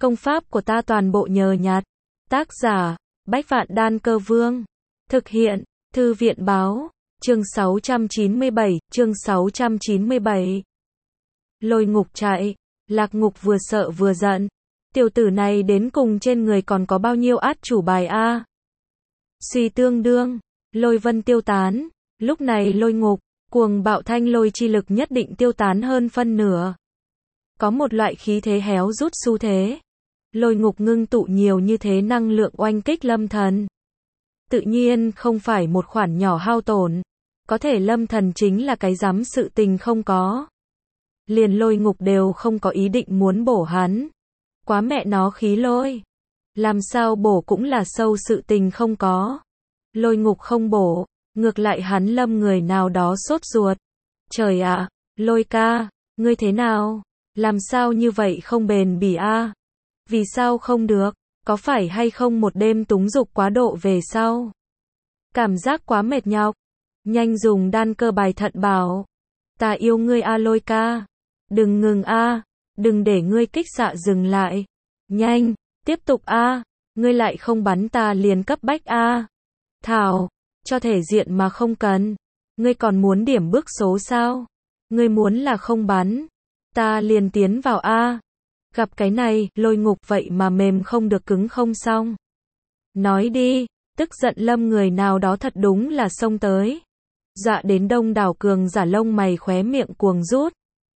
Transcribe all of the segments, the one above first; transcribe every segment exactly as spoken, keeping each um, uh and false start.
Công pháp của ta toàn bộ nhờ nhặt. Tác giả, Bách Vạn Đan Cơ Vương. Thực hiện, Thư viện Báo. Chương sáu trăm chín mươi bảy, chương sáu trăm chín mươi bảy. Lôi Ngục chạy, Lạc Ngục vừa sợ vừa giận. Tiểu tử này đến cùng trên người còn có bao nhiêu át chủ bài a? Suy tương đương, lôi vân tiêu tán, lúc này Lôi Ngục, cuồng bạo thanh lôi chi lực nhất định tiêu tán hơn phân nửa. Có một loại khí thế héo rút xu thế. Lôi Ngục ngưng tụ nhiều như thế năng lượng oanh kích Lâm Thần. Tự nhiên không phải một khoản nhỏ hao tổn. Có thể Lâm Thần chính là cái dám sự tình không có. Liền Lôi Ngục đều không có ý định muốn bổ hắn. Quá mẹ nó khí lôi. Làm sao bổ cũng là sâu sự tình không có. Lôi Ngục không bổ, ngược lại hắn lâm người nào đó sốt ruột. Trời ạ, Lôi ca, ngươi thế nào? Làm sao như vậy không bền bỉ a? Vì sao không được? Có phải hay không một đêm túng dục quá độ về sau? Cảm giác quá mệt nhọc. Nhanh dùng đan cơ bài thận bảo. Ta yêu ngươi a Lôi ca. Đừng ngừng a, đừng để ngươi kích xạ dừng lại. Nhanh, tiếp tục a, ngươi lại không bắn ta liền cấp bách a. Thảo, cho thể diện mà không cần. Ngươi còn muốn điểm bước số sao? Ngươi muốn là không bắn, ta liền tiến vào a. Gặp cái này, Lôi Ngục vậy mà mềm không được cứng không xong. Nói đi, tức giận lâm người nào đó thật đúng là xông tới. Dọa đến đông đảo cường giả lông mày khóe miệng cuồng rút.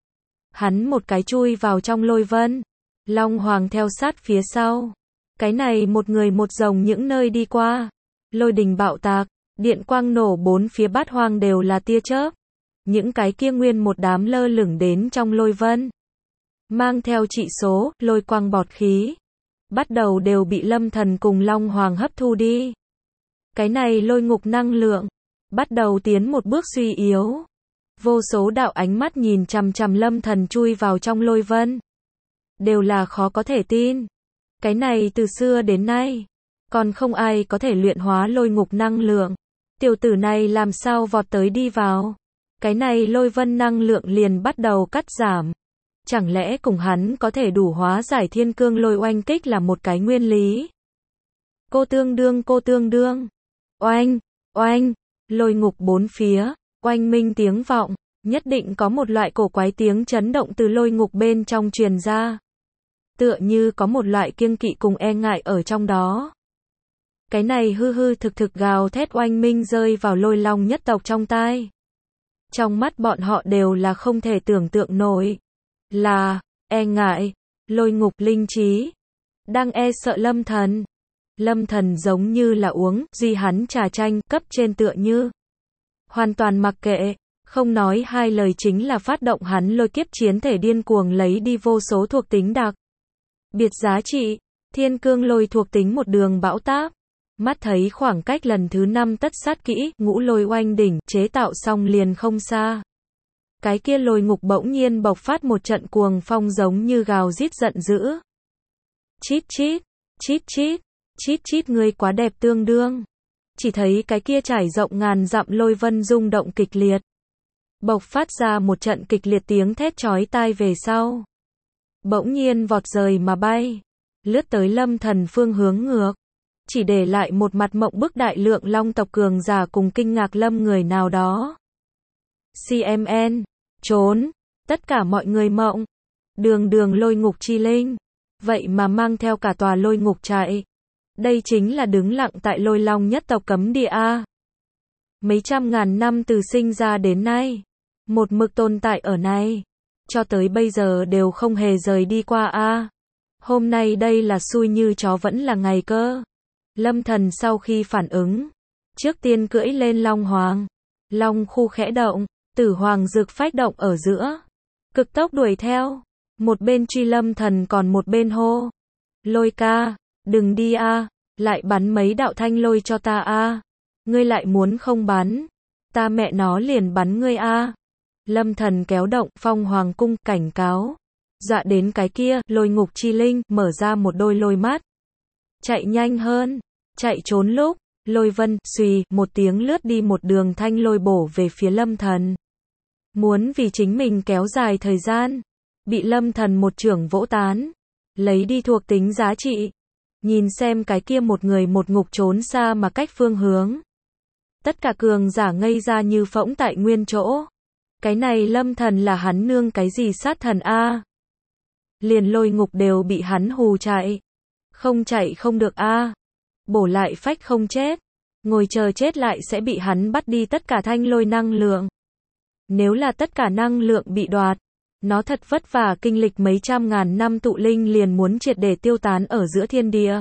Hắn một cái chui vào trong lôi vân. Long Hoàng theo sát phía sau. Cái này một người một rồng những nơi đi qua. Lôi đình bạo tạc, điện quang nổ bốn phía bát hoang đều là tia chớp. Những cái kia nguyên một đám lơ lửng đến trong lôi vân. Mang theo trị số, lôi quang bọt khí. Bắt đầu đều bị Lâm Thần cùng Long Hoàng hấp thu đi. Cái này Lôi Ngục năng lượng. Bắt đầu tiến một bước suy yếu. Vô số đạo ánh mắt nhìn chằm chằm Lâm Thần chui vào trong lôi vân. Đều là khó có thể tin. Cái này từ xưa đến nay. Còn không ai có thể luyện hóa Lôi Ngục năng lượng. Tiểu tử này làm sao vọt tới đi vào. Cái này lôi vân năng lượng liền bắt đầu cắt giảm. Chẳng lẽ cùng hắn có thể đủ hóa giải thiên cương lôi oanh kích là một cái nguyên lý? Cô tương đương cô tương đương. Oanh, oanh, Lôi Ngục bốn phía, oanh minh tiếng vọng, nhất định có một loại cổ quái tiếng chấn động từ Lôi Ngục bên trong truyền ra. Tựa như có một loại kiêng kỵ cùng e ngại ở trong đó. Cái này hư hư thực thực gào thét oanh minh rơi vào Lôi Long nhất tộc trong tai. Trong mắt bọn họ đều là không thể tưởng tượng nổi. Là, e ngại, Lôi Ngục linh trí. Đang e sợ Lâm Thần. Lâm Thần giống như là uống, duy hắn trà chanh, cấp trên tựa như. Hoàn toàn mặc kệ, không nói hai lời chính là phát động hắn lôi kiếp chiến thể điên cuồng lấy đi vô số thuộc tính đặc. Biệt giá trị, thiên cương lôi thuộc tính một đường bão táp. Mắt thấy khoảng cách lần thứ năm tất sát kỹ, ngũ lôi oanh đỉnh, chế tạo xong liền không xa. Cái kia Lôi Ngục bỗng nhiên bộc phát một trận cuồng phong giống như gào rít giận dữ. Chít chít, chít chít, chít chít ngươi quá đẹp tương đương. Chỉ thấy cái kia trải rộng ngàn dặm lôi vân rung động kịch liệt. Bộc phát ra một trận kịch liệt tiếng thét chói tai về sau. Bỗng nhiên vọt rời mà bay. Lướt tới Lâm Thần phương hướng ngược. Chỉ để lại một mặt mộng bức đại lượng long tộc cường giả cùng kinh ngạc lâm người nào đó. xê em en, trốn, tất cả mọi người mộng. Đường đường Lôi Ngục chi linh. Vậy mà mang theo cả tòa Lôi Ngục chạy. Đây chính là đứng lặng tại Lôi Long nhất tộc cấm địa A. Mấy trăm ngàn năm từ sinh ra đến nay. Một mực tồn tại ở này. Cho tới bây giờ đều không hề rời đi qua A. Hôm nay đây là xui như chó vẫn là ngày cơ. Lâm Thần sau khi phản ứng. Trước tiên cưỡi lên Long Hoàng. Long khu khẽ động. Tử Hoàng dược phách động ở giữa. Cực tốc đuổi theo. Một bên truy Lâm Thần còn một bên hô. Lôi ca, đừng đi a, lại bắn mấy đạo thanh lôi cho ta a. Ngươi lại muốn không bắn. Ta mẹ nó liền bắn ngươi a. Lâm Thần kéo động Phong Hoàng cung cảnh cáo. Dọa đến cái kia, Lôi Ngục chi linh, mở ra một đôi lôi mắt. Chạy nhanh hơn. Chạy trốn lúc, lôi vân, xùy, một tiếng lướt đi một đường thanh lôi bổ về phía Lâm Thần. Muốn vì chính mình kéo dài thời gian. Bị Lâm Thần một chưởng vỗ tán. lấy đi thuộc tính giá trị. Nhìn xem cái kia một người một ngục trốn xa mà cách phương hướng. Tất cả cường giả ngây ra như phỗng tại nguyên chỗ. Cái này Lâm Thần là hắn nương cái gì sát thần a? Liền Lôi Ngục đều bị hắn hù chạy. Không chạy không được a. Bổ lại phách không chết. Ngồi chờ chết lại sẽ bị hắn bắt đi tất cả thanh lôi năng lượng. Nếu là tất cả năng lượng bị đoạt, nó thật vất vả kinh lịch mấy trăm ngàn năm tụ linh liền muốn triệt để tiêu tán ở giữa thiên địa.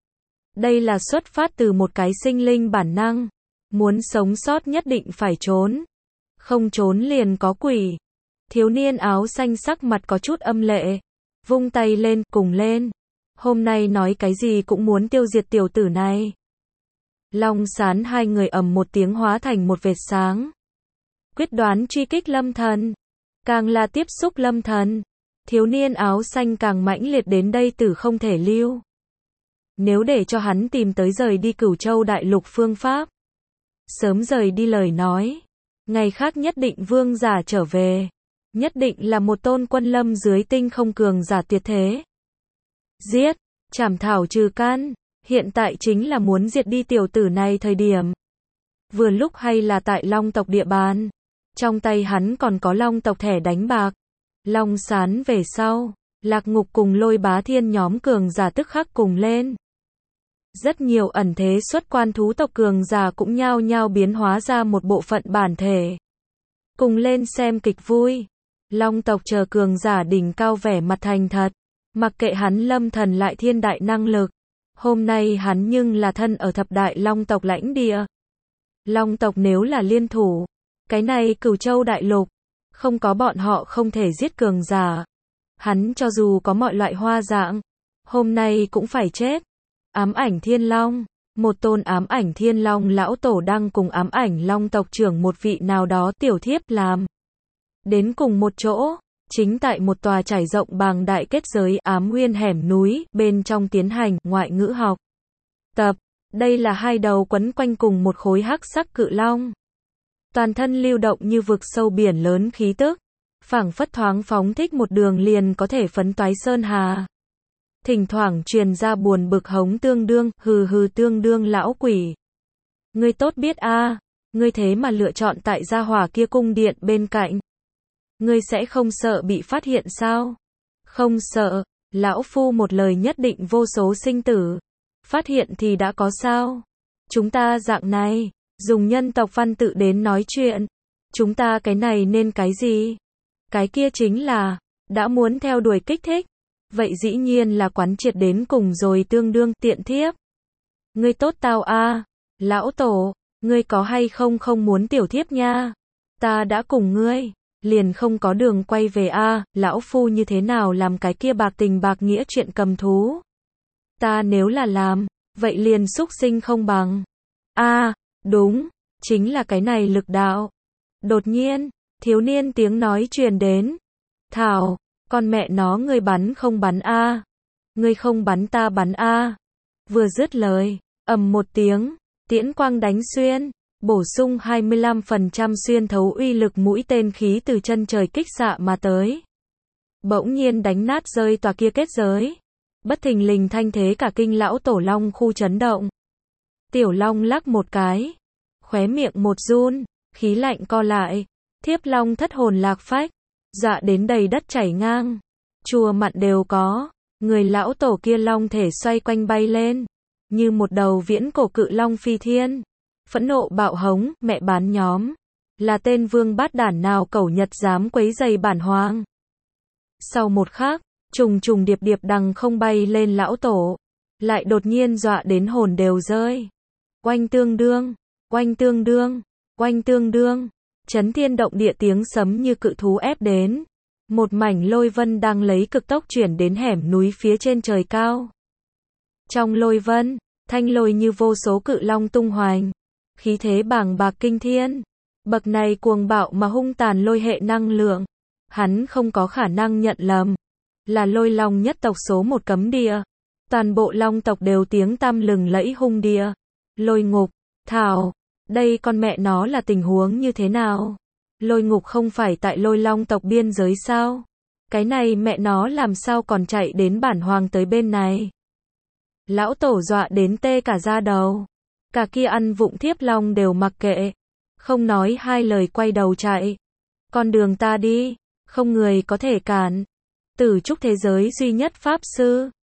Đây là xuất phát từ một cái sinh linh bản năng. Muốn sống sót nhất định phải trốn. Không trốn liền có quỷ. Thiếu niên áo xanh sắc mặt có chút âm lệ. Vung tay lên, cùng lên. Hôm nay nói cái gì cũng muốn tiêu diệt tiểu tử này. Long Sán hai người ầm một tiếng hóa thành một vệt sáng. Quyết đoán truy kích Lâm Thần. Càng là tiếp xúc Lâm Thần. Thiếu niên áo xanh càng mãnh liệt đến đây tử không thể lưu. Nếu để cho hắn tìm tới rời đi Cửu Châu đại lục phương pháp. Sớm rời đi lời nói. Ngày khác nhất định vương giả trở về. Nhất định là một tôn quân lâm dưới tinh không cường giả tuyệt thế. Giết, chảm thảo trừ căn. Hiện tại chính là muốn diệt đi tiểu tử này thời điểm. Vừa lúc hay là tại Long tộc địa bàn. Trong tay hắn còn có Long tộc thẻ đánh bạc. Long Sán về sau. Lạc Ngục cùng Lôi Bá Thiên nhóm cường giả tức khắc cùng lên. Rất nhiều ẩn thế xuất quan thú tộc cường giả cũng nhao nhao biến hóa ra một bộ phận bản thể. Cùng lên xem kịch vui. Long tộc chờ cường giả đỉnh cao vẻ mặt thành thật. Mặc kệ hắn Lâm Thần lại thiên đại năng lực. Hôm nay hắn nhưng là thân ở thập đại Long tộc lãnh địa. Long tộc nếu là liên thủ. Cái này Cửu Châu đại lục. Không có bọn họ không thể giết cường giả. Hắn cho dù có mọi loại hoa dạng. Hôm nay cũng phải chết. Ám ảnh thiên long. Một tôn ám ảnh thiên long lão tổ đang cùng ám ảnh long tộc trưởng một vị nào đó tiểu thiếp làm. Đến cùng một chỗ. Chính tại một tòa trải rộng bằng đại kết giới ám nguyên hẻm núi bên trong tiến hành ngoại ngữ học. Tập. Đây là hai đầu quấn quanh cùng một khối hắc sắc cự long. Toàn thân lưu động như vực sâu biển lớn khí tức. Phảng phất thoáng phóng thích một đường liền có thể phấn toái sơn hà. Thỉnh thoảng truyền ra buồn bực hống tương đương, hừ hừ tương đương lão quỷ. Ngươi tốt biết a, à, ngươi thế mà lựa chọn tại gia hỏa kia cung điện bên cạnh. Ngươi sẽ không sợ bị phát hiện sao? Không sợ, lão phu một lời nhất định vô số sinh tử. Phát hiện thì đã có sao? Chúng ta dạng này, dùng nhân tộc văn tự đến nói chuyện. Chúng ta cái này nên cái gì? Cái kia chính là, đã muốn theo đuổi kích thích. Vậy dĩ nhiên là quán triệt đến cùng rồi tương đương tiện thiếp. Ngươi tốt tao a, à. Lão tổ, ngươi có hay không không muốn tiểu thiếp nha? Ta đã cùng ngươi, liền không có đường quay về a, à. Lão phu như thế nào làm cái kia bạc tình bạc nghĩa chuyện cầm thú? Ta nếu là làm, vậy liền xúc sinh không bằng. A, à, đúng, chính là cái này lực đạo. Đột nhiên, thiếu niên tiếng nói truyền đến. Thảo, con mẹ nó ngươi bắn không bắn a? À. Ngươi không bắn ta bắn a. À. Vừa dứt lời, ầm một tiếng, tiễn quang đánh xuyên, bổ sung hai mươi lăm phần trăm xuyên thấu uy lực mũi tên khí từ chân trời kích xạ mà tới. Bỗng nhiên đánh nát rơi tòa kia kết giới. Bất thình lình thanh thế cả kinh lão tổ long khu chấn động. Tiểu long lắc một cái, khóe miệng một run, khí lạnh co lại, thiếp long thất hồn lạc phách, dọa đến đầy đất chảy ngang, chùa mặn đều có, người lão tổ kia long thể xoay quanh bay lên, như một đầu viễn cổ cự long phi thiên, phẫn nộ bạo hống, mẹ bán nhóm, là tên vương bát đản nào cẩu Nhật dám quấy giày bản hoàng. Sau một khắc, trùng trùng điệp điệp đằng không bay lên lão tổ, lại đột nhiên dọa đến hồn đều rơi. Oanh tương đương, oanh tương đương, oanh tương đương, chấn thiên động địa tiếng sấm như cự thú ép đến. Một mảnh lôi vân đang lấy cực tốc chuyển đến hẻm núi phía trên trời cao. Trong lôi vân, thanh lôi như vô số cự long tung hoành, khí thế bàng bạc kinh thiên. Bậc này cuồng bạo mà hung tàn lôi hệ năng lượng, hắn không có khả năng nhận lầm, là lôi long nhất tộc số một cấm địa. Toàn bộ long tộc đều tiếng tăm lừng lẫy hung địa. Lôi ngục, thảo, đây con mẹ nó là tình huống như thế nào? Lôi ngục không phải tại lôi long tộc biên giới sao? Cái này mẹ nó làm sao còn chạy đến bản hoàng tới bên này. Lão tổ dọa đến tê cả da đầu. Cả kia ăn vụng thiếp long đều mặc kệ. Không nói hai lời quay đầu chạy. Con đường ta đi, không người có thể cản. Tử trúc thế giới duy nhất pháp sư.